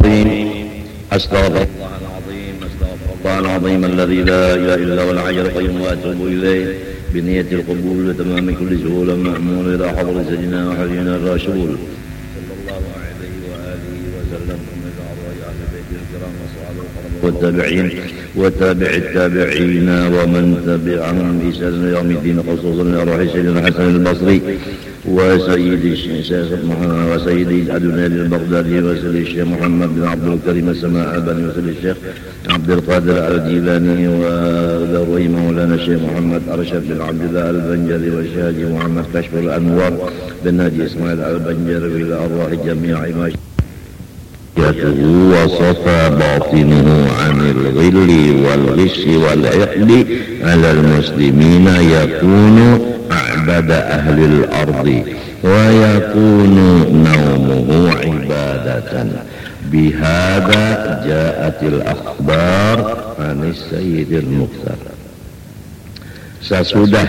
العظيم أستغفر الله العظيم الذي لا إله إلا هو الحي القيوم وأتوب إليه بنية القبول وتمام كل سهولة مأمول إلى حضر سيدنا وحبيبنا الرسول صلى الله عليه وآله وسلم أهل بيت الكرام وصحابه والتابعين وتابع التابعين ومن تبعهم بإحسان إلى يوم الدين خصوصا لروح سيدنا الحسن البصري وسيد الشيخ محمد وسيد أدنى البغدادي وسيد الشيخ محمد بن عبد الكريم السماء بن وسيد الشيخ عبد القادر الجيلاني وذروي مولانا الشيخ محمد أرشد بن عبد الله البنجري والشيخ محمد كشف الأنوار بن ناجي إسماعيل البنجري إلى أرواح جميع وصفى باطنه عن الغل والغش والعقد على المسلمين يكون أعبد أهل الأرض ويكون نومه عبادة بهذا جاءت الأخبار عن السيد المختار. Sesudah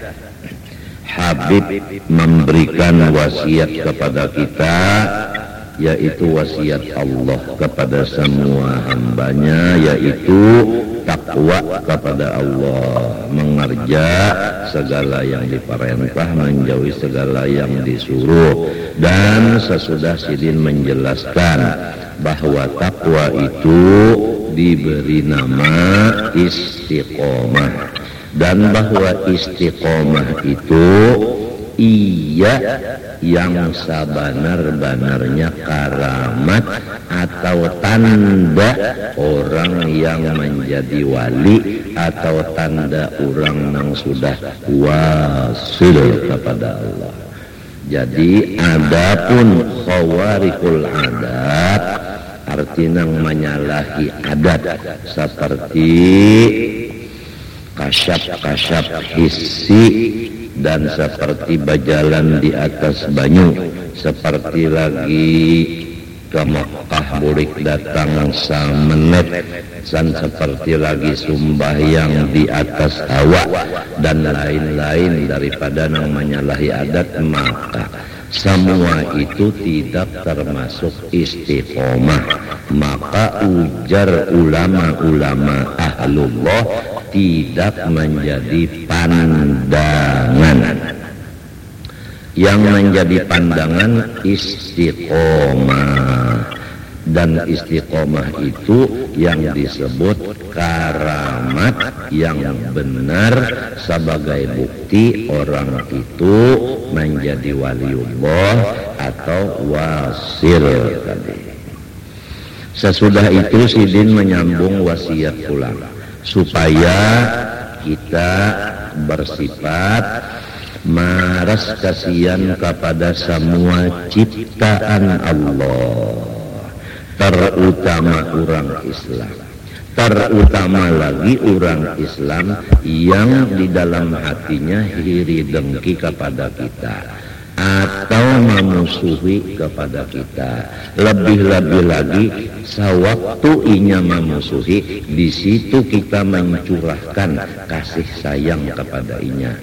Habib memberikan wasiat kepada kita, yaitu wasiat Allah kepada semua hambanya, yaitu takwa kepada Allah, mengerja segala yang diperintah, menjauhi segala yang disuruh. Dan sesudah Sidin menjelaskan bahwa takwa itu diberi nama istiqomah, dan bahwa istiqomah itu ia yang sebenar-benarnya karamat atau tanda orang yang menjadi wali, atau tanda orang yang sudah wasil kepada Allah. Jadi adapun khawarikul adat, artinya menyalahi adat, seperti kasyaf-kasyaf hissi, dan seperti berjalan di atas banyu, seperti lagi ke Mekah bulik datang samenet, dan seperti lagi sumbahyang di atas hawa, dan lain-lain daripada yang menyalahi adat, maka semua itu tidak termasuk istiqomah. Maka ujar ulama-ulama ahlullah tidak menjadi pandangan. Yang menjadi pandangan istiqomah, dan istiqomah itu yang disebut karamat yang benar sebagai bukti orang itu menjadi waliullah atau wasil tadi. Sesudah itu Sidin menyambung wasiat pulang supaya kita bersifat maras kasihan kepada semua ciptaan Allah, terutama orang Islam, terutama lagi orang Islam yang di dalam hatinya iri dengki kepada kita atau memusuhi kepada kita. Lebih-lebih lagi sewaktu inya memusuhi, di situ kita mencurahkan kasih sayang kepada inya.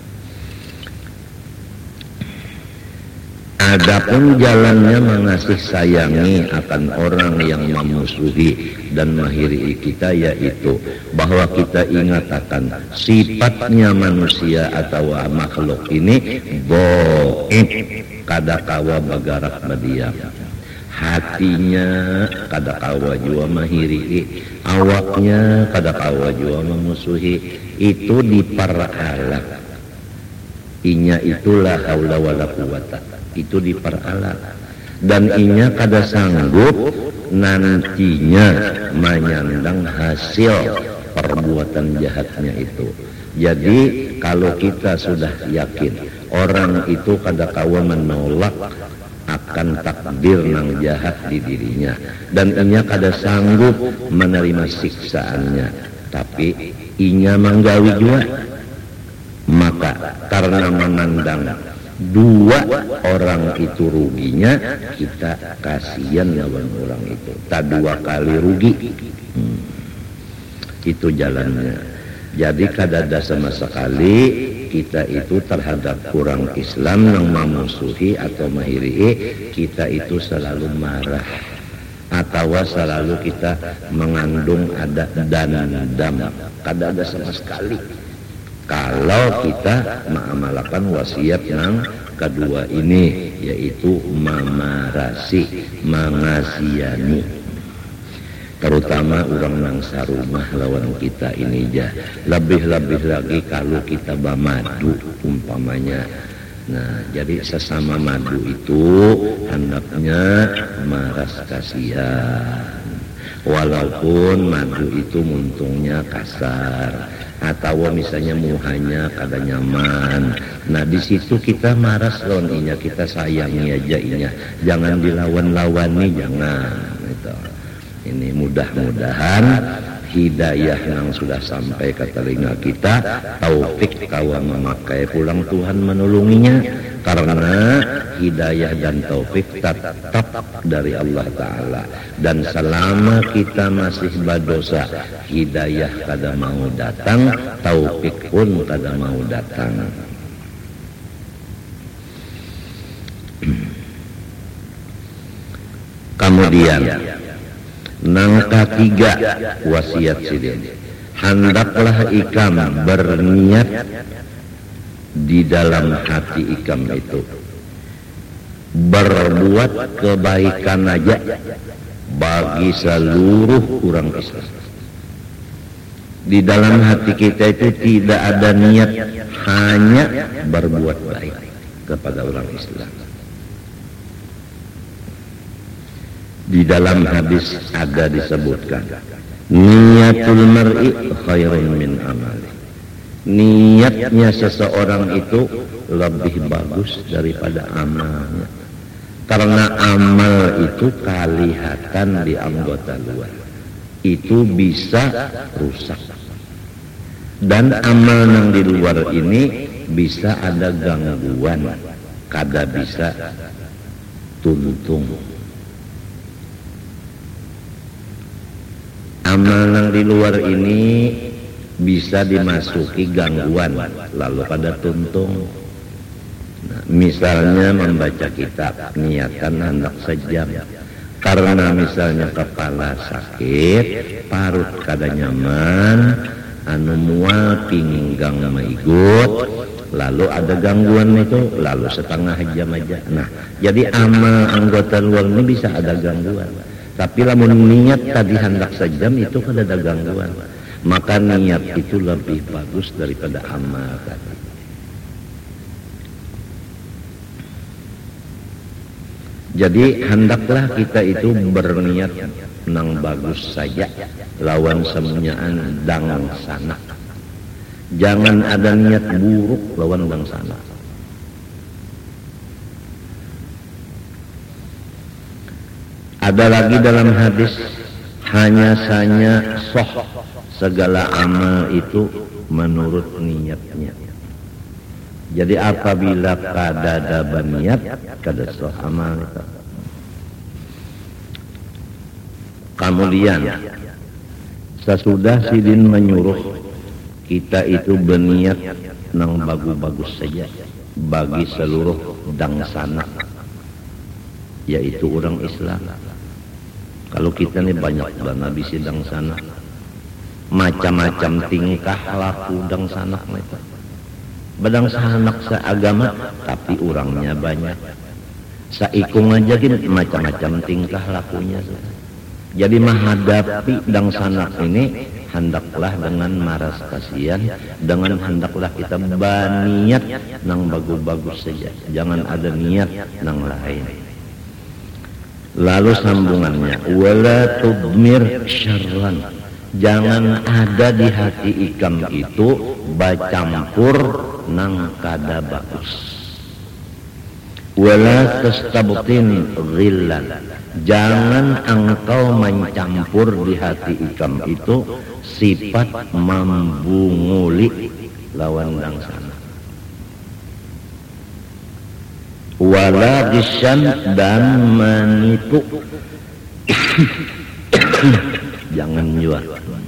Adapun jalannya mengasih sayangi akan orang yang memusuhi dan menghiri kita, yaitu bahwa kita ingat akan sifatnya manusia atau makhluk ini boib, kadakawa bagarak badiam. Hatinya kadakawa jua menghiri, awaknya kadakawa jua memusuhi. Itu diperalat. Inya itulah haula wala quwata, itu diperalat, dan inya kada sanggup nantinya menyandang hasil perbuatan jahatnya itu. Jadi kalau kita sudah yakin orang itu kada kawa menolak akan takdir nang jahat di dirinya, dan inya kada sanggup menerima siksaannya, tapi inya manggawi jua, maka karena memandang dua orang itu ruginya, kita kasihan lawan orang itu, tak dua kali rugi. Itu jalannya. Jadi kadada sama sekali kita itu terhadap orang Islam yang memusuhi atau menghiri, kita itu selalu marah, atau atau selalu kita mengandung adat dan dam, kada ada sama sekali. Kalau kita mengamalkan wasiat yang kedua ini, yaitu mamarasi, mengasihani, terutama orang nang sarumah lawan kita ini ja. Lebih-lebih lagi kalau kita bamadu umpamanya. Nah, jadi sesama madu itu hendaknya maras kasihan. Walaupun madu itu muntungnya kasar atau misalnya muhanya kada nyaman. Nah, di situ kita maras lawan inya, kita sayangi aja inya. Jangan dilawan-lawani, jangan. Itu. Ini mudah-mudahan hidayah yang sudah sampai ke telinga kita, taufik kawa memakai pulang Tuhan menolonginya, karena hidayah dan taufik tetap dari Allah Ta'ala. Dan selama kita masih berdosa, hidayah kada mau datang, taufik pun kada mau datang. Kemudian nang ketiga wasiat sidin, hendaklah ikam berniat di dalam hati ikam itu berbuat kebaikan aja bagi seluruh orang Islam. Di dalam hati kita itu tidak ada niat, hanya berbuat baik kepada orang Islam. Di dalam hadis ada disebutkan, niatul mar'i khairun min amali. Niatnya seseorang itu lebih bagus daripada amalnya. Karena amal itu kelihatan di anggota luar, itu bisa rusak. Dan amal yang di luar ini bisa ada gangguan, kada bisa tuntung. Amal yang di luar ini bisa dimasuki gangguan, lalu pada tuntung. Nah, misalnya membaca kitab, niatan hendak sejam, karena misalnya kepala sakit, parut kada nyaman, anu mual pinggang maigut, lalu ada gangguan itu, lalu setengah jam aja. Nah, jadi amal anggota luar ini bisa ada gangguan. Tapi lamun niat tadi hendak sejam itu kan ada gangguan. Maka niat itu lebih bagus daripada amal tadi. Jadi hendaklah kita itu berniat nang bagus saja, lawan semuanyaan dang sana. Jangan ada niat buruk lawan dang sana. Ada lagi dalam hadis, hanya saja soh segala amal itu menurut niatnya. Jadi apabila kada ada niat, kada soh amal itu. Kemudian sesudah sidin menyuruh kita itu berniat nang bagus-bagus saja bagi seluruh dangsana, yaitu orang Islam. Kalau kita nih banyak dana di sidang sana, macam-macam tingkah laku dang sanak mereka. Badang sanak seagama, tapi orangnya banyak. Saikung aja gini macam-macam tingkah lakunya. Jadi menghadapi dang sanak ini, hendaklah dengan maras kasihan, dengan hendaklah kita berniat nang bagus-bagus saja. Jangan ada niat nang lain. Lalu sambungannya, wala tudmir syarran, jangan ada di hati ikam itu bacampur nang kada bagus. Wala tastabtin ghillan, jangan engkau mencampur di hati ikam itu sifat membunguli lawan dang sana. Wala gisyan, dan menipu. Jangan jual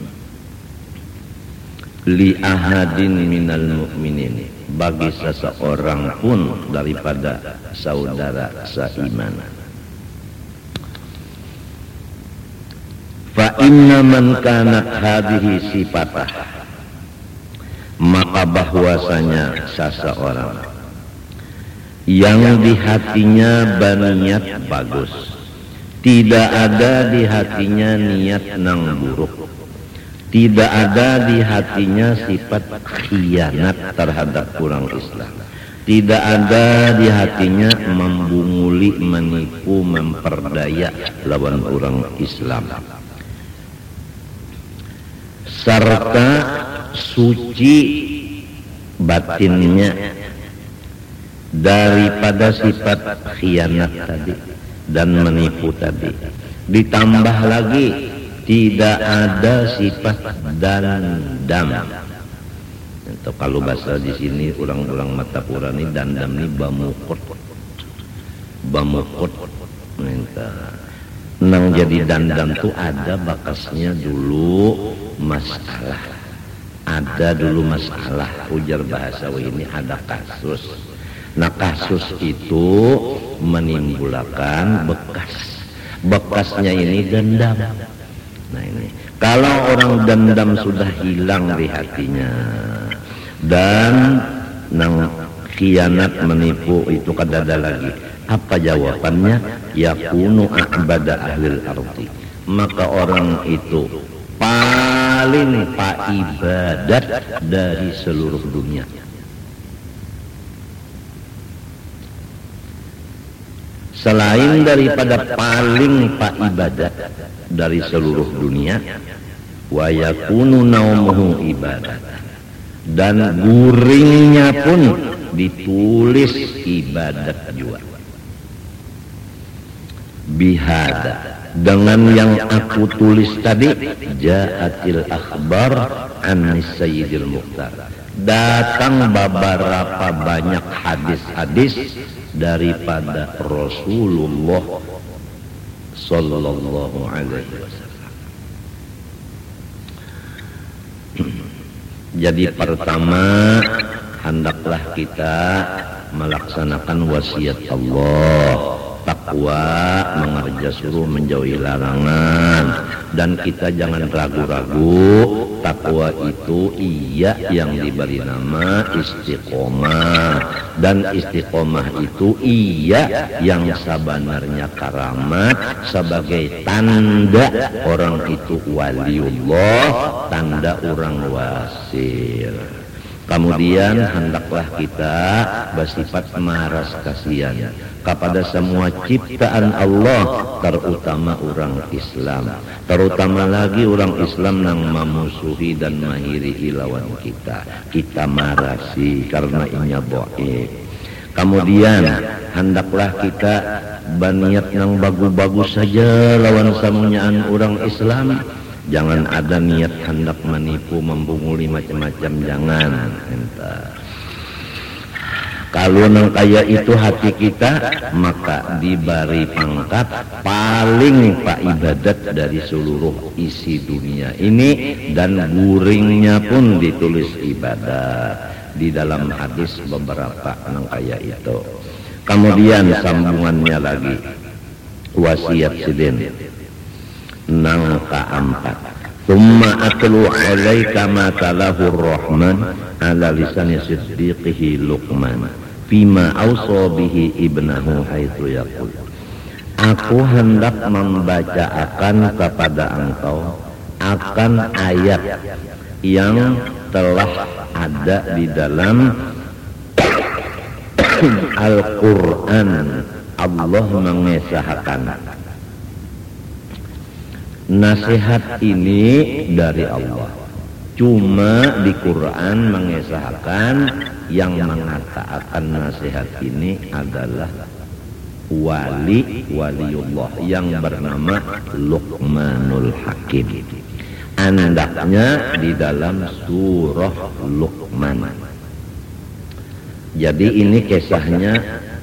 li ahadin minal mu'minin, bagi seseorang pun daripada saudara seiman. Fa inna man kanat hadhihi sifatah, maka bahwasanya seseorang yang di hatinya berniat bagus, tidak ada di hatinya niat nang buruk, tidak ada di hatinya sifat khianat terhadap orang Islam, tidak ada di hatinya membunguli, menipu, memperdaya lawan orang Islam, serta suci batinnya daripada sifat khianat tadi dan menipu tadi. Ditambah lagi tidak ada sifat dandam. Itu kalau bahasa di sini orang-orang Matapura ini dandam ini bamukot, minta. Nang jadi dandam tuh ada bakasnya dulu masalah, ada dulu masalah, ujar bahasa ini ada kasus. Nah kasus itu menimbulkan bekasnya ini dendam. Nah ini kalau orang dendam sudah hilang di hatinya dan nang khianat menipu itu kadada lagi, apa jawabannya? Yakunu a'bada ahlil ardi, maka orang itu paling ibadat dari seluruh dunia. Selain daripada paling ibadat dari seluruh dunia, wa yakunu naumuhu ibadat, dan guringnya pun ditulis ibadat juga. Bihada, dengan yang aku tulis tadi, ja'atil akhbar an sayyidil mukhtar, datang beberapa banyak hadis-hadis daripada Rasulullah sallallahu alaihi wasallam. Jadi pertama, hendaklah kita melaksanakan wasiat Allah, takwa, mengerja suruh, menjauhi larangan, dan kita jangan ragu-ragu. Takwa itu iya yang diberi nama istiqomah, dan istiqomah itu iya yang sebenarnya karamat sebagai tanda orang itu waliullah, tanda orang wasil. Kemudian hendaklah kita bersifat maras kasihan kepada semua ciptaan Allah, terutama orang Islam, terutama lagi orang Islam yang memusuhi dan menghiri lawan kita. Kita marasi karena inya dhaif. Kemudian hendaklah kita berniat yang bagus-bagus saja lawan samunyaan orang Islam. Jangan ada niat hendak menipu, membunguli macam-macam, jangan. Kalau nang kaya itu hati kita, maka diberi pangkat paling ibadat dari seluruh isi dunia ini, dan guringnya pun ditulis ibadat di dalam hadis beberapa nang kaya itu. Kemudian sambungannya lagi, wasiat sidin nang keempat, thumma atlu alaika ma talahu rahman ala lisani siddiqihi Luqman fima awsa bihi ibnahu haitsu yaqul. Aku hendak membaca akan kepada engkau akan ayat yang telah ada di dalam Al-Quran. Allah mengesahkan nasihat ini dari Allah. Cuma di Quran mengesahkan yang mengatakan nasihat ini adalah waliullah yang bernama Luqmanul Hakim. Andaknya di dalam surah Luqman. Jadi ini kisahnya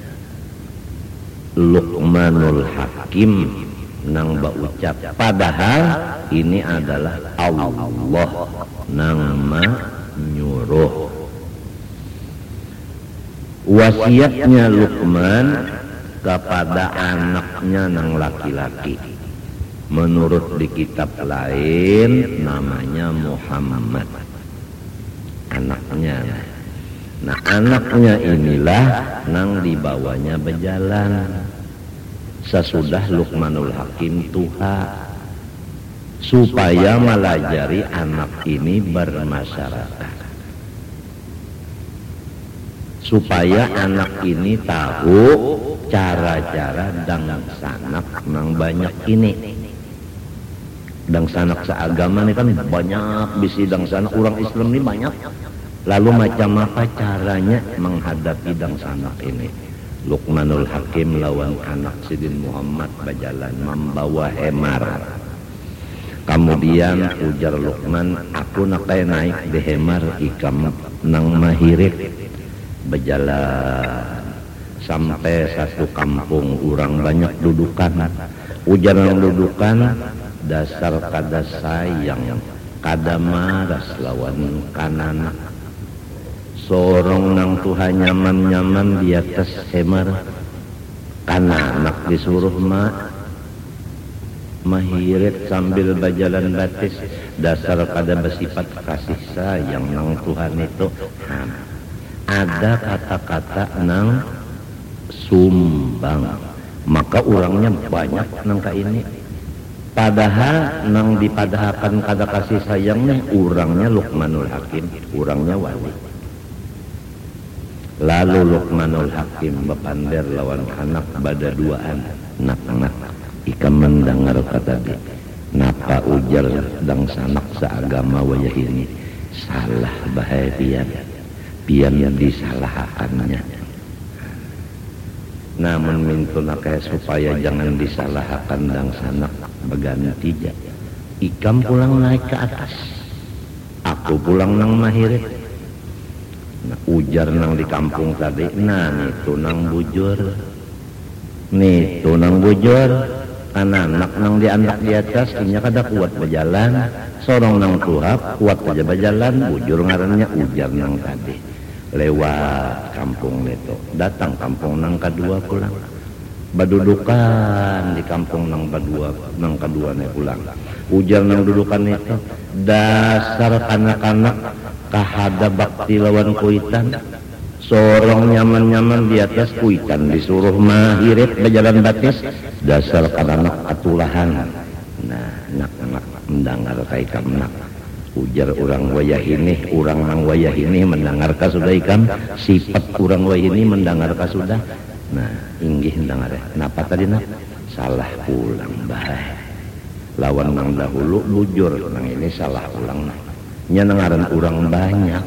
Luqmanul Hakim nang ucap, padahal ini adalah Allah nang nyuruh. Wasiatnya Luqman kepada anaknya nang laki-laki, Menurut di kitab lain namanya Muhammad, anaknya. Nah anaknya inilah nang dibawanya berjalan sesudah Luqmanul Hakim tuha, supaya melajari anak ini bermasyarakat, supaya anak ini tahu cara-cara dang sanak nang banyak ini. Dang sanak seagama ini kan banyak, bisi dang sanak orang Islam ini banyak. Lalu macam apa caranya menghadapi dang sanak ini? Luqmanul Hakim lawan anak Sidin Muhammad berjalan membawa hemar. Kemudian ujar Luqman, aku nak naik di hemar ikam nang mahirit. Berjalan sampai satu kampung orang banyak dudukan. Ujar nang dudukan, dasar kada sayang kada maras lawan kanana. Sorong nang Tuhan nyaman-nyaman di atas hemar, kananak disuruh mahirit sambil berjalan batis. Dasar kada bersifat kasih sayang nang Tuhan itu. Ada kata-kata nang sumbang, maka orangnya banyak nang ka ini. Padahal nang dipadahkan kada kasih sayangnya orangnya Luqmanul Hakim, orangnya wali. Lalu Luqmanul Hakim bepander lawan anak bada duaan, nak ikam mendengar kata dia, napa ujar dang sanak seagama wayah ini salah bahaya pian disalahakannya. Namun mintuna kaya supaya jangan disalahkan dang sanak berganti ja. Ikam pulang naik ke atas, aku pulang nang mahirit. Nah, ujar nang di kampung tadi, nah nih tunang bujur, anak nang dianak di atas inya kada kuat berjalan, sorong nang tuhap kuat aja berjalan, bujur ngarannya ujar nang tadi. Lewat kampung itu, datang kampung nang kedua pulang, badudukan di kampung nang kedua nih pulang. Ujar nang dudukan itu, dasar kanak-kanak kahada bakti lawan kuitan, sorong nyaman-nyaman di atas kuitan disuruh mahirit berjalan batis. Dasar kanak atulahan. Nah nak mendengar kaikam nak. Ujar orang wayah ini, orang nang wayah ini mendengar ka sudah ikam, sifat orang wayah ini mendengar ka sudah. Nah inggih mendengar ya. Napa tadi nak? Salah pulang bahaya. Lawan nang dahulu bujur, nang ini salah pulang nah. Nya nengaran orang banyak.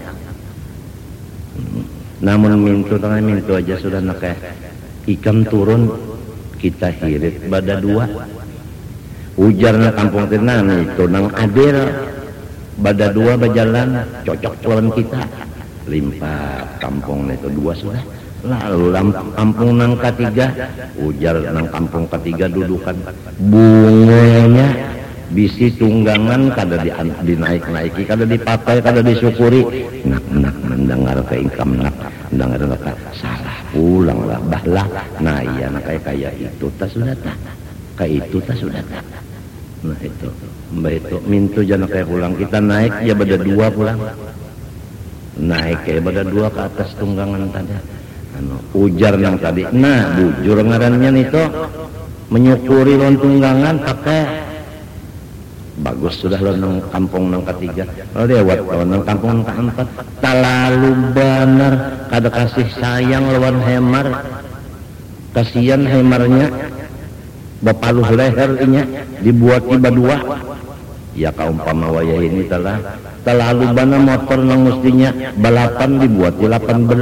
Namun mintu aja sudah nak ikam turun kita hirit bada dua. Ujar na kampung tenan itu nang adil. Bada dua berjalan cocok lawan kita, limpah kampung itu dua sudah. Lalu kampung nang ketiga, ujar nang kampung ketiga dudukan bunganya bisi tunggangan kada dinaik-naiki, kada dipakai, kada disyukuri. Nak mendengar ke ingkam nak mendengar salah pulang lah bahlah. Nah iya nak kayak itu tak sudah tak, kayak itu tak sudah tak. Nah itu mbak itu mintu jangan kayak pulang, kita naik ya beda dua pulang, naik kayak beda dua ke atas tunggangan tadi. Ujar yang tadi, nah bujur ngarannya itu menyukuri lon tunggangan pakai bagus sudah lo nang kampung nang ketiga. Kalau lewat lo nang kampung nang keempat, terlalu benar kada kasih sayang lawan hemar, kasihan hemarnya bapaluh lehernya dibuat tiba dua. Ya kaumpama wayah ini telah terlalu bana motor nang mestinya balapan dibuat di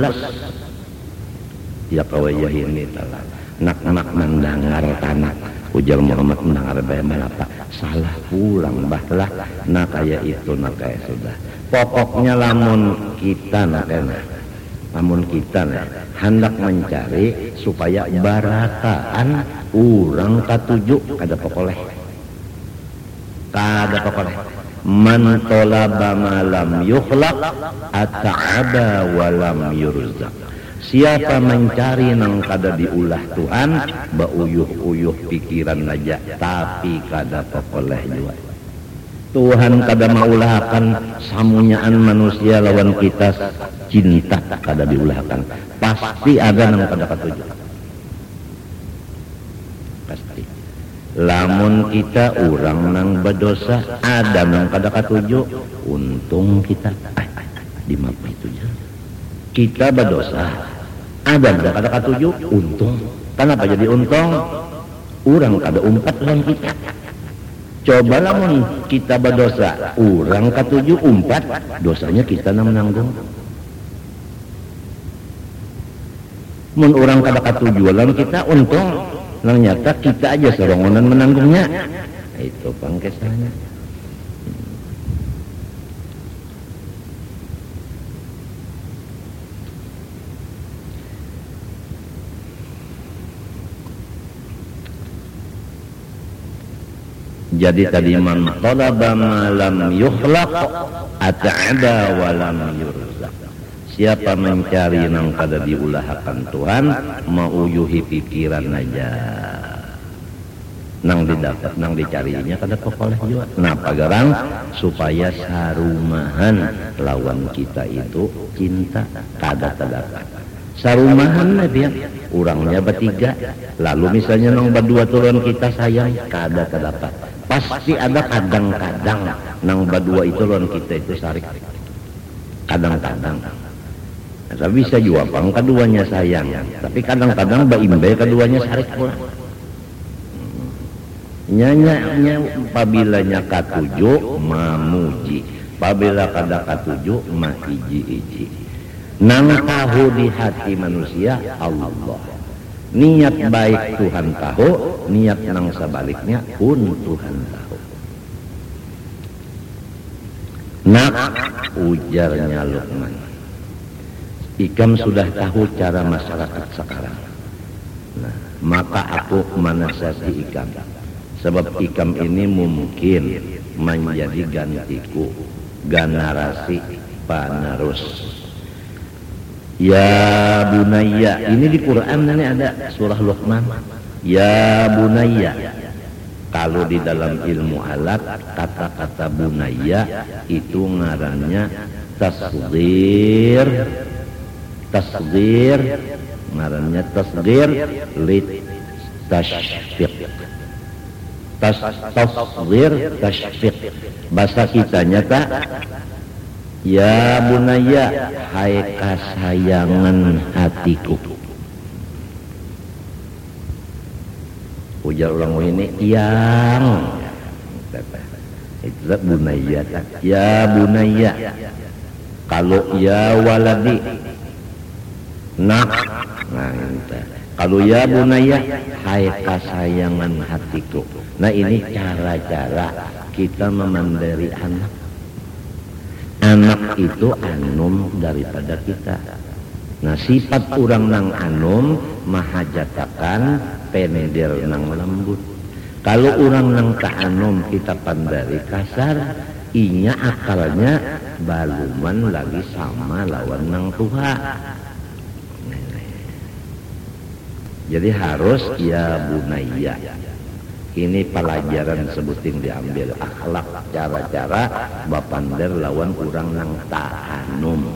18. Ya kawayah ini telah nak mendengar tanah. Ujar Muhammad mendengar bahaya apa? Salah pulang bahlah. Nah kayak itu nah kayak sudah. Pokoknya lamun kita hendak mencari supaya barataan urang katuju kada pokoleh. Man tolaba ma lam yukhlaq ata'aba wa lam yurzaq. Siapa mencari nang kada diulah Tuhan, bauyuh-uyuh pikiran aja, tapi kada pekoleh jua. Tuhan kada maulahkan samunyaan manusia lawan kita cinta kada diulahkan. Pasti ada nang kada katuju. Pasti. Lamun kita orang nang berdosa, ada nang kada katuju, untung kita dimaafkan itu aja. Kita berdosa, ada nang kada katuju, untung. Kenapa jadi untung? Orang kada umpat lawan kita. Coba lamun kita berdosa, orang katuju umpat, dosanya kita nang menanggung. Mun orang kada katuju lawan kita, untung. Nang nyata kita aja serongonan menanggungnya. Itu pangkesannya. Jadi tadi man talaba ma lam yukhlaq at'aba wa lam yurzaq. Siapa mencari nang kada diulahkan Tuhan, mauyuhi pikiran aja. Nang didapat, nang dicarinya kada pekoleh juga. Nah, pagarang supaya sarumahan lawan kita itu cinta kada terdapat. Sarumahan dia, orangnya bertiga. Lalu misalnya nang berdua turun kita sayang, kada terdapat. Pasti ada kadang-kadang nang berdua itu lawan kita itu sarik. Kadang-kadang. Tapi bisa juga pang keduanya sayang, tapi kadang-kadang baimbe keduanya sarik pula. Nyanya pabilanya katuju mamuji, pabila kada katuju mahiji-iji. Nang tahu di hati manusia Allah. Niat baik Tuhan tahu, niat nang sebaliknya pun Tuhan tahu. Nak, ujarnya Luqman, Ikam sudah tahu cara masyarakat sekarang. Nah, maka aku menasihati Ikam. Sebab Ikam ini mungkin menjadi gantiku, generasi penerus. Ya bunayya, ini di Quran ini ada surah Luqman. Ya bunayya. Kalau di dalam ilmu alat, kata-kata bunayya itu ngarannya tasghir. Tasghir, ngarannya tasghir lit tashfiq. Tasghir tashfiq. Bahasa kitanya tak, ya bunaya, hai kasayangan hatiku. Ujar orang ini yang itu bunaya, ya bunaya. Kalau ya waladi, nak, nah kalau ya bunaya, hai kasayangan hatiku. Nah ini cara-cara kita memandiri anak. Anak itu anum daripada kita. Nah sifat orang nang anum mahajatakan peneder nang lembut. Kalau orang nang ta'anum kita pandari kasar, inya akalnya baluman lagi sama lawan nang tuha. Jadi harus ya bunaya. Ini pelajaran sebuting diambil akhlak, cara-cara bapander lawan kurang nang ta'anum.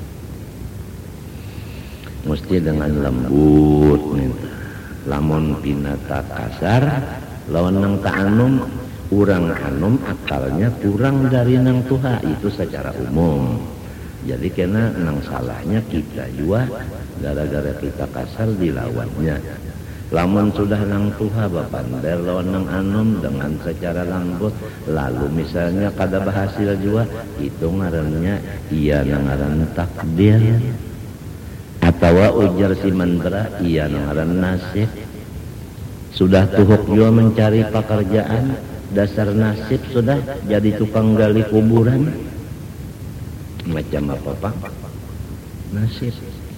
Mesti dengan lembut nih. Lamun pinata kasar lawan nang ta'anum, kurang anum akalnya kurang dari nang tuha, itu secara umum. Jadi kena nang salahnya kita juga gara-gara kita kasar dilawannya. Lamun sudah nang tuha bapander lawan nang anum dengan secara lembut, lalu misalnya kada berhasil juga, itu ngarannya iya nang ngaran takdir, atau ujar si mantra iya nang ngaran nasib. Sudah tuhuk juga mencari pekerjaan, dasar nasib sudah jadi tukang gali kuburan. Macam apa pak? Nasib.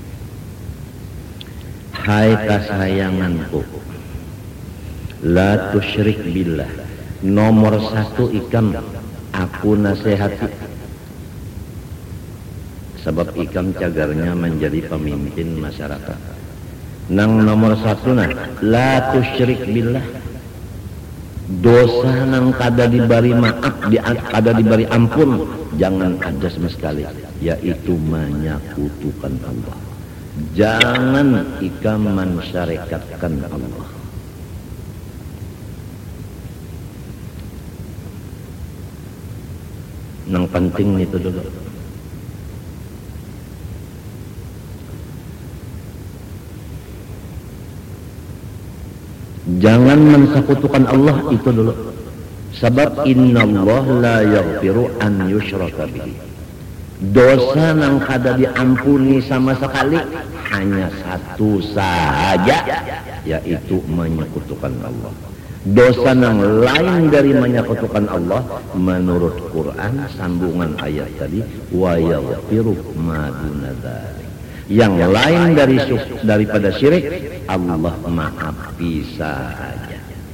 Hai kasayanganku, la tusyrik billah. Nomor satu ikam, aku nasihati sebab ikam cagarnya menjadi pemimpin masyarakat. Nang nomor satu la tusyrik billah, dosa nang kada diberi maaf, kada diberi ampun, jangan ada sama sekali, yaitu menyekutukan Allah. Jangan ikam mensyarikatkan Allah. Nang penting itu dulu. Jangan mensekutukan Allah itu dulu. Sebab innallaha la yaghfiru an yushraka bihi. Dosa nang kada diampuni sama sekali hanya satu saja, yaitu menyekutukan Allah. Dosa nang lain dari menyekutukan Allah menurut Quran sambungan ayat tadi wa yaghfiru ma duna dzalik. Yang lain daripada syirik Allah maafi saja.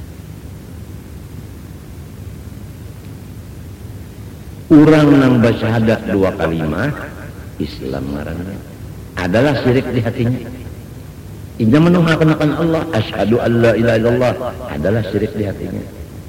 Orang nang bersyahadat dua kalimah Islam ngaranna adalah syirik di hatinya. Inna menuhakan Allah asyhadu an la ilaha illallah adalah syirik di hatinya.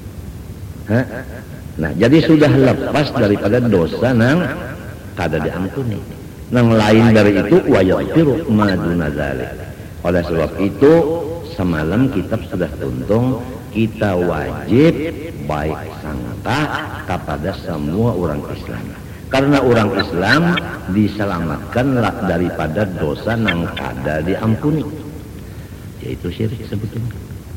Nah, jadi sudah lepas daripada dosa nang kada diampuni. Nang lain dari itu wa yaghfiru ma duna dzalik. Oleh sebab itu semalam kitab sudah tuntung kita wajib baik sangka kepada semua orang Islam. Karena orang Islam diselamatkanlah daripada dosa nang kada diampuni, yaitu syirik sebetulnya.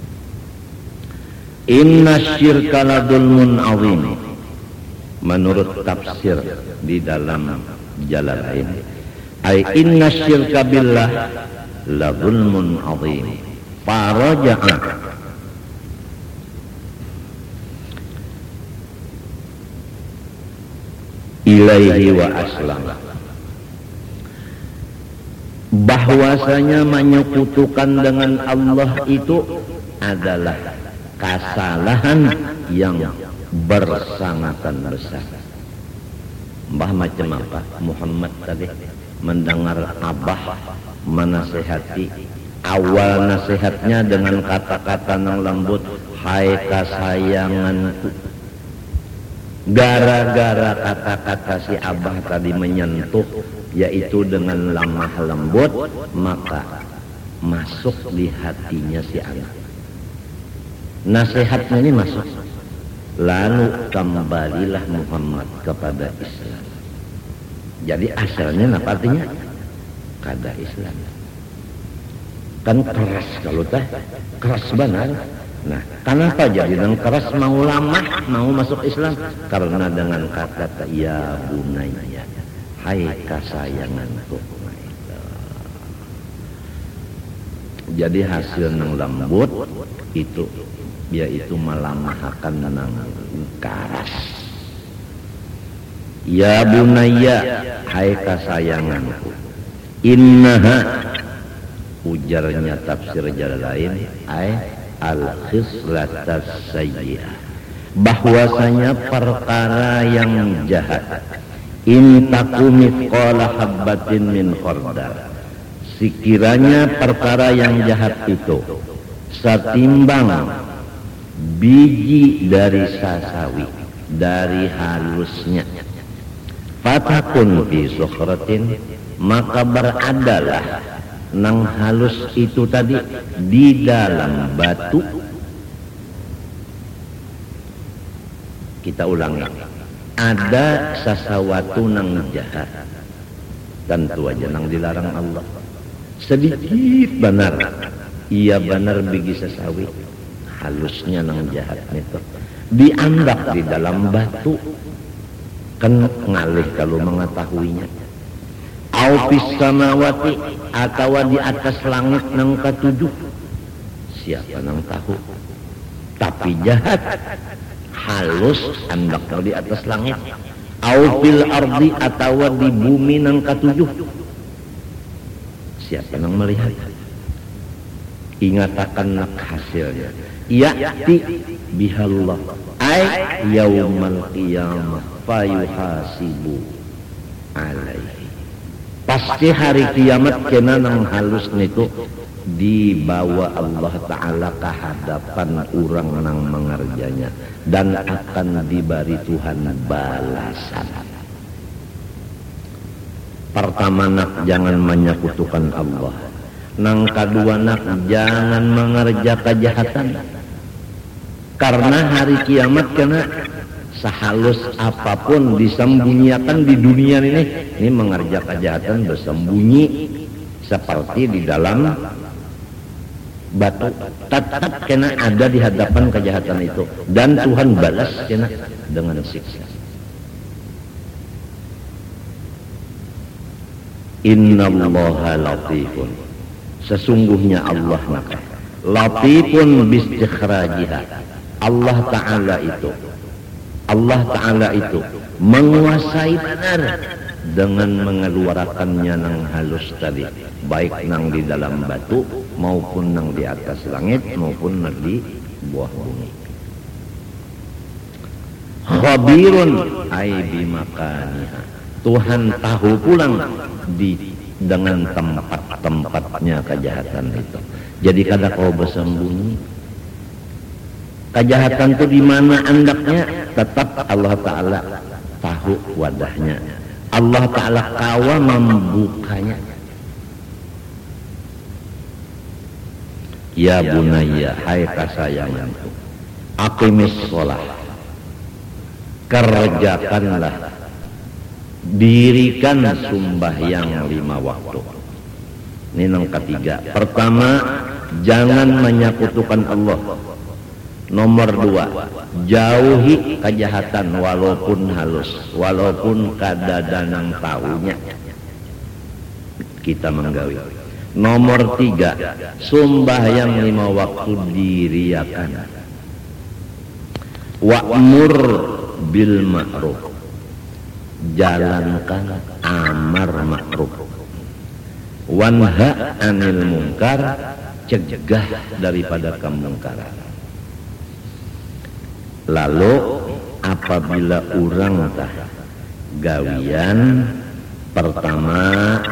Inna syirka la dzulmun azim. Menurut tafsir di dalam Jalalain, ay inna syirka billah la dzulmun azim. Faraja'a ilaihi wa aslam. Bahwasanya menyekutukan dengan Allah itu adalah kesalahan yang bersangatan besar. Mbah macam apa? Muhammad tadi mendengar Abah menasihati, awal nasihatnya dengan kata-kata yang lembut, hai kesayanganku. Gara-gara kata-kata si Abah tadi menyentuh, yaitu dengan lemah lembut, maka masuk di hatinya si anak. Nasihatnya ini masuk. Lalu kembalilah Muhammad kepada Islam. Jadi asalnya apa artinya? Kada Islam. Kan keras kalau teh, keras benar. Nah, kenapa jadi yang keras mau lama, mau masuk Islam? Karena dengan kata ya bunayya, hai kesayanganku. Jadi hasil yang lembut itu yaitu melamahkan nang karas. Ya bunayya, hai kesayanganku. Innaha, ujarnya tafsir Jalalain, ai al-khislatas sayyi'ah, bahwasanya perkara yang jahat, in taku mithqala habbatin min khardal, sekiranya perkara yang jahat itu setimbang biji dari sasawi, dari halusnya, fatakun fi sukhratin, maka beradalah nang halus itu tadi di dalam batu. Kita ulangi, ada sesuatu nang jahat, tentu aja nang dilarang Allah, sedikit benar, iya benar biji sasawi, halusnya nang jahat itu dianggap di dalam batu, kan ngalih kalau mengetahuinya. Au fis samawati, atau di atas langit nang ketujuh, siapa nang tahu. Tapi jahat, halus andak di atas langit. Au fil ardi, atau di bumi nang ketujuh, siapa nang melihat. Ingatakan nak hasilnya, ya'ti bihallah ay yaumal qiyamah fayuhasibu alaihi. Pasti hari kiamat kena nang halus nitu dibawa Allah Ta'ala ke hadapan orang nang mengerjanya dan akan diberi Tuhan balasan. Pertama nak jangan menyekutukan Allah. Nang kedua nak jangan mengerja kejahatan. Karena hari kiamat kena sehalus apapun disembunyikan di dunia ini mengerja kejahatan bersembunyi seperti di dalam batu, tetap kena ada di hadapan kejahatan itu dan Tuhan balas kena dengan siksa. Innallaha latifun, sesungguhnya Allah maka latifun bistikhrajiha. Allah Ta'ala itu menguasai benar dengan mengeluarkannya nang halus tadi, baik nang di dalam batu maupun nang di atas langit maupun nang di bawah bumi. Khabirun ay bimakaniha, Tuhan tahu pulang dengan tempat-tempatnya kejahatan itu. Jadi kada kau bersembunyi kejahatan itu di mana andaknya, tetap Allah Ta'ala tahu wadahnya. Allah Ta'ala kawa membukanya. Ya bunayya, hai kasayanganku, aqimis sholah, kerjakanlah, dirikan sembahyang 5 waktu. Ini yang ketiga. Pertama, jangan menyekutukan Allah. Nomor 2, jauhi kejahatan walaupun halus, walaupun kadadanang taunya kita menggawi. Nomor 3, sembahyang 5 waktu diriakan. Wa'mur bil ma'ruf, jalankan amar ma'ruf. Wanha anil munkar, cegah daripada kemungkaran. Lalu apabila orang tah gawian pertama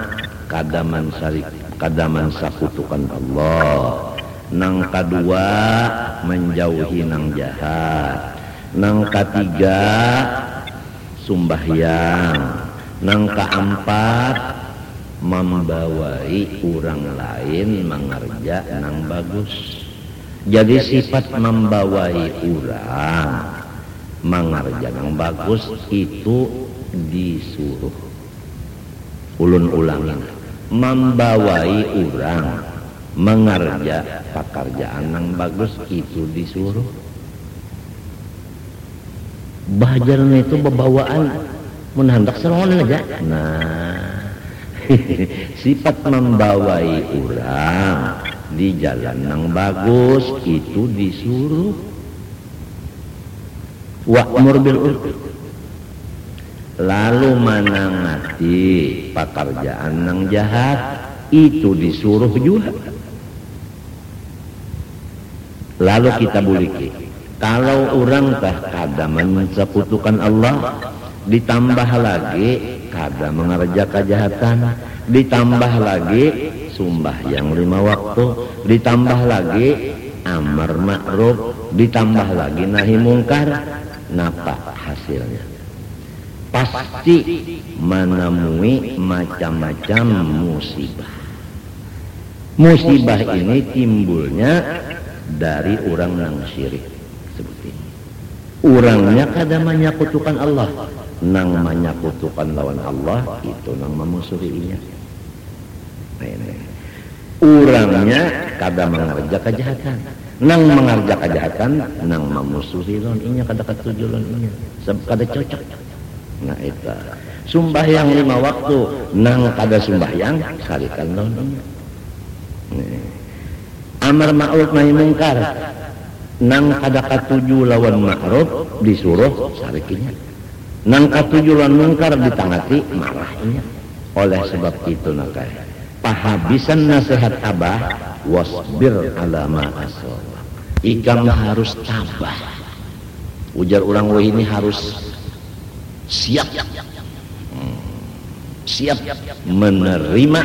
kadaman sakutukan Allah, nang kedua menjauhi nang jahat, nang ketiga sumbahyang, nang keempat membawai orang lain mengerja nang bagus. Jadi sifat membawai orang mengerja yang bagus itu disuruh. Ulun ulangin, membawai orang mengerja pekerjaan yang bagus itu disuruh. Bahajarnya itu bebawaan menhandak serongan aja. Nah, sifat membawai orang di jalan yang bagus itu disuruh. Wa'mur bil urf, lalu menangati pekerjaan yang jahat itu disuruh juga. Lalu kita buliki, kalau orang tah kada mensekutukan Allah, ditambah lagi kada mengerja kejahatan, ditambah lagi sembahyang 5 waktu, ditambah lagi amar ma'ruf, ditambah lagi nahi mungkar, napa hasilnya? Pasti menemui macam-macam musibah. Musibah ini timbulnya dari orang yang syirik seperti ini. Orangnya kada menyekutukan Allah, nang menyekutukan lawan Allah itu nang memusuhinya. Orangnya kada mengerja kejahatan, nang mengerja kejahatan nang memusuhi lawan inya, kada ketuju lawan inya, sebab kada cocok. Nah itu sembahyang 5 waktu nang kada sembahyang salikan lawan inya. Amar ma'ruf nahi mungkar nang kada ketuju lawan ma'ruf disuruh salikinya, nang ketuju lawan mungkar ditangati marahnya. Oleh sebab itu nakai pahabisan nasihat abah, wasbir ala ma asaba, ikam harus tabah. Ujar orang wah ini harus siap. siap menerima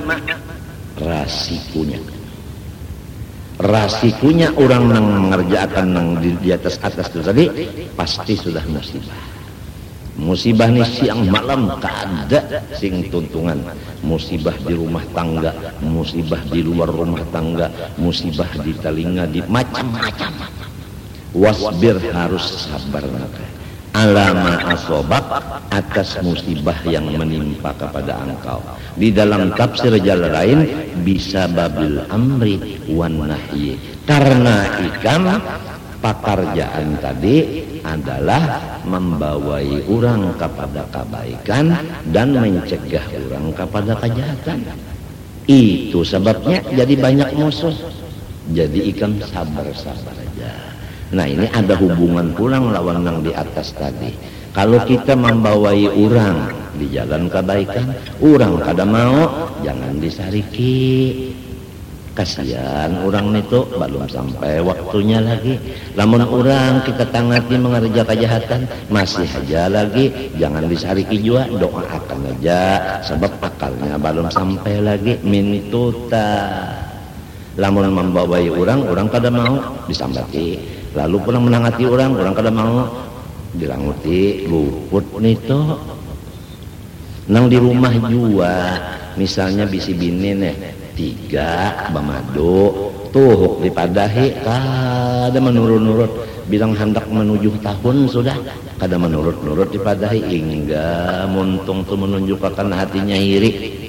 rasikunya orang yang mengerjakan yang di atas itu tadi pasti sudah musibah nih siang malam kada sing tuntungan, musibah di rumah tangga, musibah di luar rumah tangga, musibah di telinga, di macam-macam. Wasbir, harus sabar alama asobak, atas musibah yang menimpa kepada engkau. Di dalam tafsir jalan lain bisa babil amri wan nahyi, karena ikam pekerjaan tadi adalah membawai orang kepada kebaikan dan mencegah orang kepada kejahatan. Itu sebabnya jadi banyak musuh. Jadi ikam sabar-sabar aja. Nah, ini ada hubungan pulang lawan yang di atas tadi. Kalau kita membawai orang di jalan kebaikan, orang kada mau, jangan disariki. Kasihan orang itu belum sampai waktunya lagi. Lamun orang kita tangati mengerja kejahatan masih aja lagi, jangan disariki juga, doakan aja sebab akalnya belum sampai lagi. Mintuta lamun membawai orang kada mau disambati, lalu pulang menangati orang kada mau dilanguti, luput nito. Nang di rumah juga misalnya bisi bini nih 3 bamado tuh dipadahi kada menurut-nurut, bilang hendak menuju tahun sudah kada menurut-nurut dipadahi, hingga muntung tuh menunjukkan hatinya iri,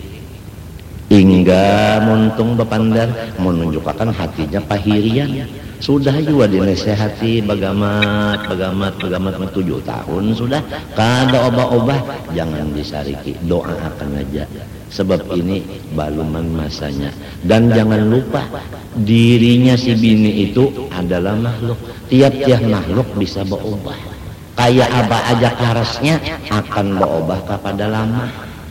hingga muntung bepandar menunjukkan hatinya pahirian. Sudah juga dinasehati bagamat 7 tahun sudah kada obah-obah, jangan disariki, doakan aja sebab ini baluman masanya. Dan jangan lupa dirinya si bini itu adalah makhluk, tiap-tiap makhluk bisa berubah. Kayak apa aja karasnya akan berubah kepada lama.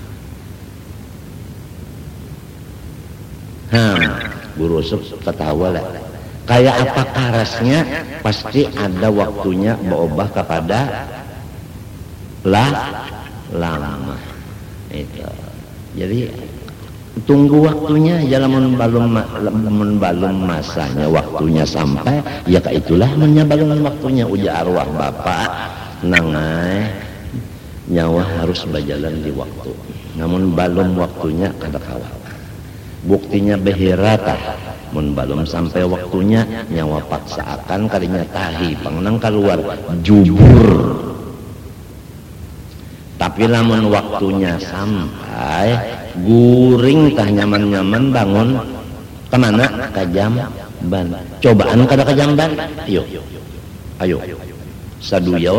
Guru Sub ketawa lah. Kayak apa karasnya pasti ada waktunya berubah kepada lama. Itu. Jadi tunggu waktunya, jangan membalum masanya, waktunya sampai ya itulah menyabalun waktunya. Ujar arwah bapak nangai nyawa harus berjalan di waktu, namun balum waktunya kada kawal. Buktinya behirata mun balum sampai waktunya nyawa paksa akan kadinya tahi pangnang keluar jubur. Tapi lamun waktunya sampai guring tah nyaman-nyaman bangun kemana? Ke jamban. Cobaan kada ke jamban. Ayo saduya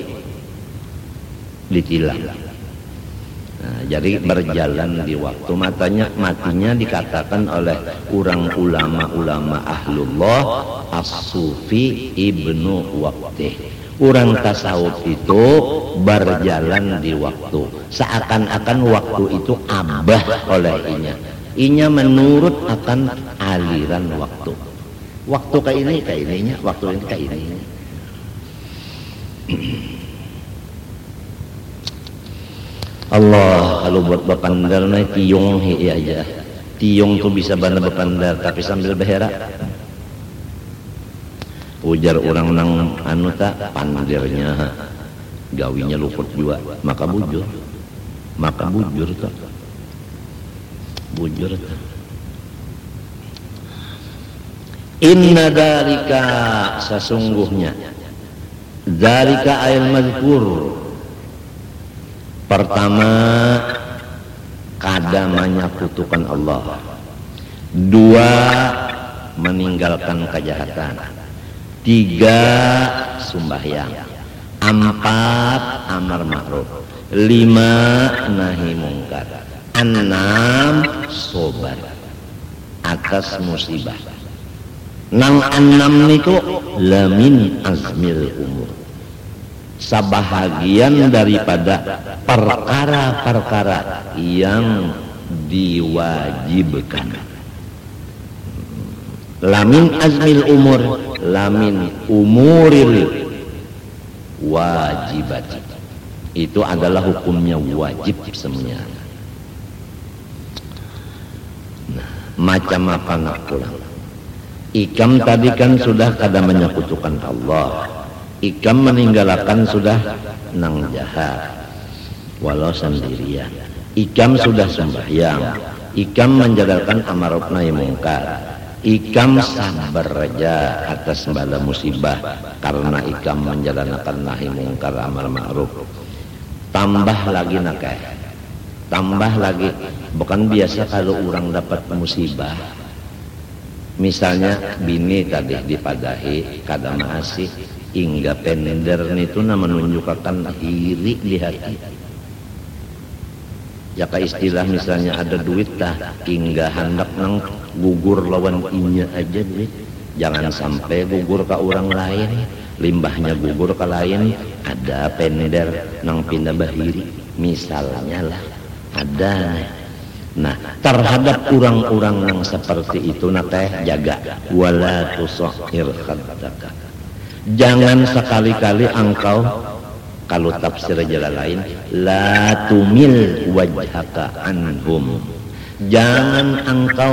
ditilang. Nah, jadi berjalan di waktu. Matinya dikatakan oleh orang ulama ahlullah as-sufi ibnu waqtih. Orang tasawuf itu berjalan di waktu, seakan-akan waktu itu abah oleh inya menurut akan aliran waktu. Waktu ke ininya, waktu ini ke ininya. Allah, kalau buat bepandar nih tiung aja. Tiung tuh bisa bana bepandar tapi sambil beherak. Ujar orang nang anu tak pandirnya gawinya luput juga, maka bujur tak inna dalika, sesungguhnya dalika ayat mazkur pertama kada menyekutukan Allah, 2 meninggalkan kejahatan, 3 sembahyang, 4 amar ma'ruf, 5 nahi mungkar, 6 sobar atas musibah. Nang 6 itu lamin azmil umur, sebahagian daripada perkara-perkara yang diwajibkan. Lamin azmil umur, lamin umuril wajibat, itu adalah hukumnya wajib semuanya. macam apa nak pulang. Ikam tadi kan sudah kada menyekutukan Allah. Ikam meninggalkan sudah nang jahat walau sendirian. Ikam sudah sembahyang. Ikam menjalankan amar nahi mungkar. Ikam sabar aja atas bala musibah karena ikam menjalankan nahi mungkar amar ma'ruf. Tambah lagi nakah. Tambah lagi, bukan biasa kalau orang dapat musibah. Misalnya bini tadi dipadahi kada masih hingga pender itu menunjukkan iri di hati. Jaka istilah misalnya ada duit tah hingga hendak nang gugur lawan inya aja duit. Jangan sampai gugur ke orang lain, limbahnya gugur ke lain, ada pender nang pindah bahiri misalnya lah ada. Nah, terhadap orang-orang yang seperti itu teh jaga wala tusahhir khaddaka. Jangan sekali-kali engkau, kalau tafsir jalan lain, la tumil wajhaka anhum. Jangan engkau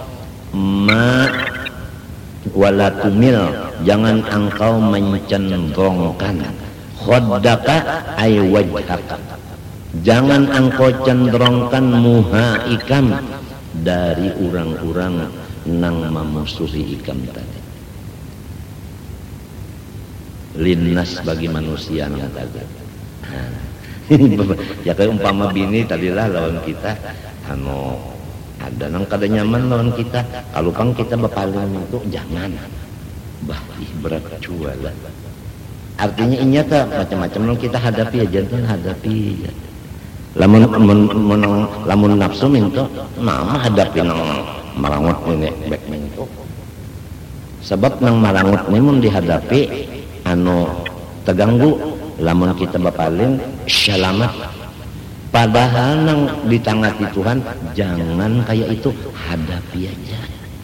wala tumil, jangan engkau mencenderungkan khaddaka ay wajhaka. Jangan engkau cenderungkan muha ikam dari orang-orang nang memusuhi ikam tadi. Linnas bagi manusia yang tadi. Ya kayak umpama bini tadilah lawan kita, ada nang kada nyaman lawan kita. Kalau pang kita berpaling itu jangan, berat jualan. Artinya inya tak macam-macam nang kita hadapi aja tuh hadapi. Lamun nafsu minto nama hadapi nang marangut ini bek minto. Sebab nang marangut ini mun dihadapi terganggu, lamun kita berpaling selamat. Padahal nang ditangati Tuhan jangan kayak itu, hadapi aja.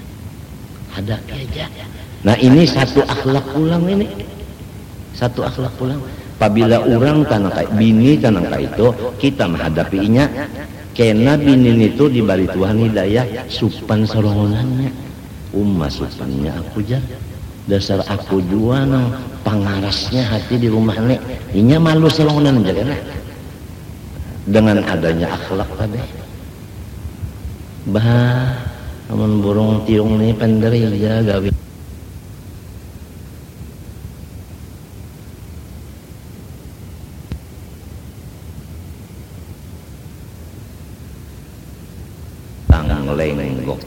Nah ini satu akhlak pulang ini, satu akhlak pulang. Apabila orang tanah kayak bini tanah kayak itu kita menghadapinya, kena bini itu diberi Tuhan hidayah supan sorongannya. Supannya aku jar. Dasar aku jua nang pangarasnya hati di rumah nek. Inya malu selongan aja kan. Dengan adanya akhlak tadi. Amun burung tiung ni penderi ya gawi. Lenggok.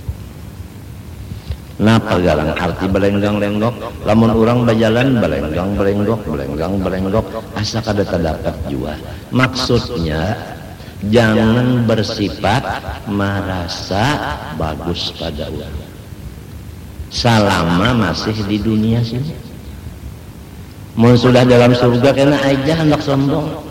Nah pagalang arti belenggang-lenggok, lamun orang berjalan belenggang-belenggok, asa kada terdapat jua. Maksudnya jangan bersifat merasa bagus pada orang selama masih di dunia sini. Mun sudah dalam surga kena aja hendak sombong.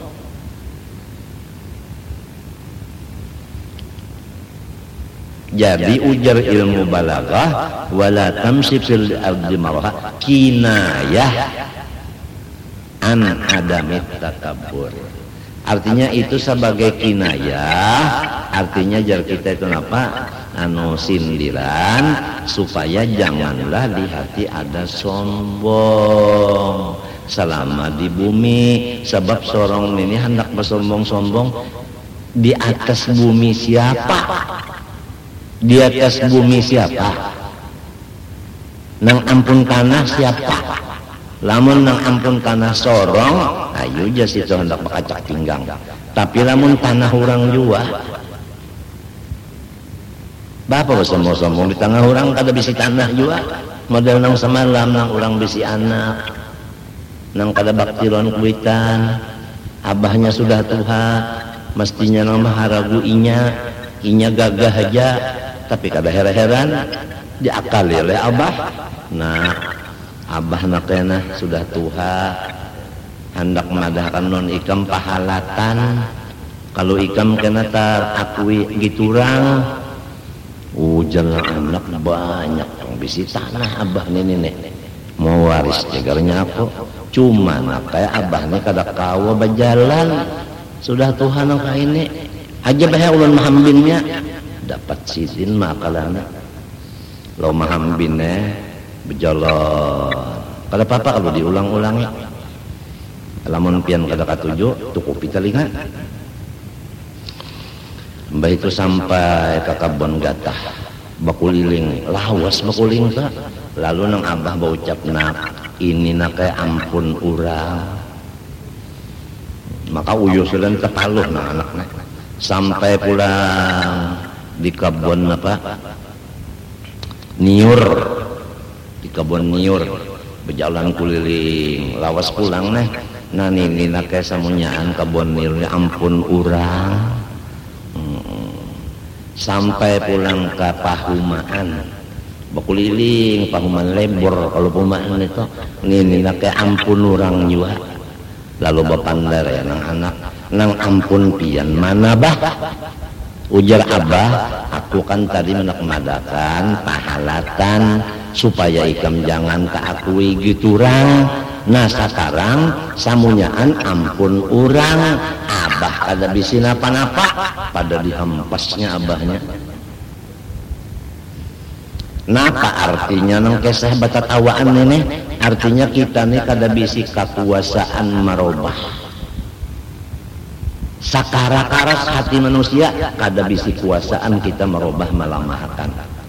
Jadi ujar ilmu balaghah wala tamshi fil ardi marha, kinayah an adamit takabbur. Artinya itu sebagai kinayah, artinya jar kita itu apa? Sindiran supaya janganlah di hati ada sombong selama di bumi. Sebab seorang ini hendak bersombong-sombong di atas bumi siapa? Di atas bumi siapa? Nang ampun tanah siapa? Lamun nang ampun tanah sorong, ayo jas itu hendak bakacak pinggang. Tapi lamun tanah orang jua, bapak sombong-sombong di tengah orang kada bisi tanah jua. Model nang semalam nang orang bisi anak, nang kada baktiron kuitan, abahnya sudah tua, mestinya nang maharagu inya gagah aja. Tapi kada heran-heran diakali oleh abah. Nah abah nakena sudah tua, hendak madahkan non ikam pahalatan. Kalau ikam kena akui giturang, ujar anak banyak yang bisi tanah abah ini mau waris jagarnya aku. Cuma kayak abah ini kada kawa berjalan, sudah Tuhan angka ini aja bahaya ulun mahambinnya. dapat sidin makalana lo mahambine berjalan kalau papa kalau diulang-ulangi lamun pian kada katuju tukupi telinga mbah itu sampai ke kebun gatah bakuliling lawas bakuling ta lalu nang abah baucap nak ini nak ampun urang maka uyusulan kepaluh nah anaknya sampai pulang di kebun apa niur di kebun niur berjalan kuliling lawas pulang nih nah ini nak samunyaan kebun niurnya ampun urang sampai pulang ke pahumaan bakuliling pahuman lebor kalau pahuman itu ini nak ampun urang juga lalu bapandar ya nang anak nang ampun pian mana bah ujar abah aku kan tadi menakmadakan pahalatan supaya ikam jangan keakui gitu orang nah sekarang samunyaan ampun orang abah kada bisi napa-napa pada dihempasnya abahnya napa artinya nang kisah batat awaan ini artinya kita nih kada bisi kekuasaan marobah sakara karas hati manusia kada bisi kuasaan kita merubah malamahkan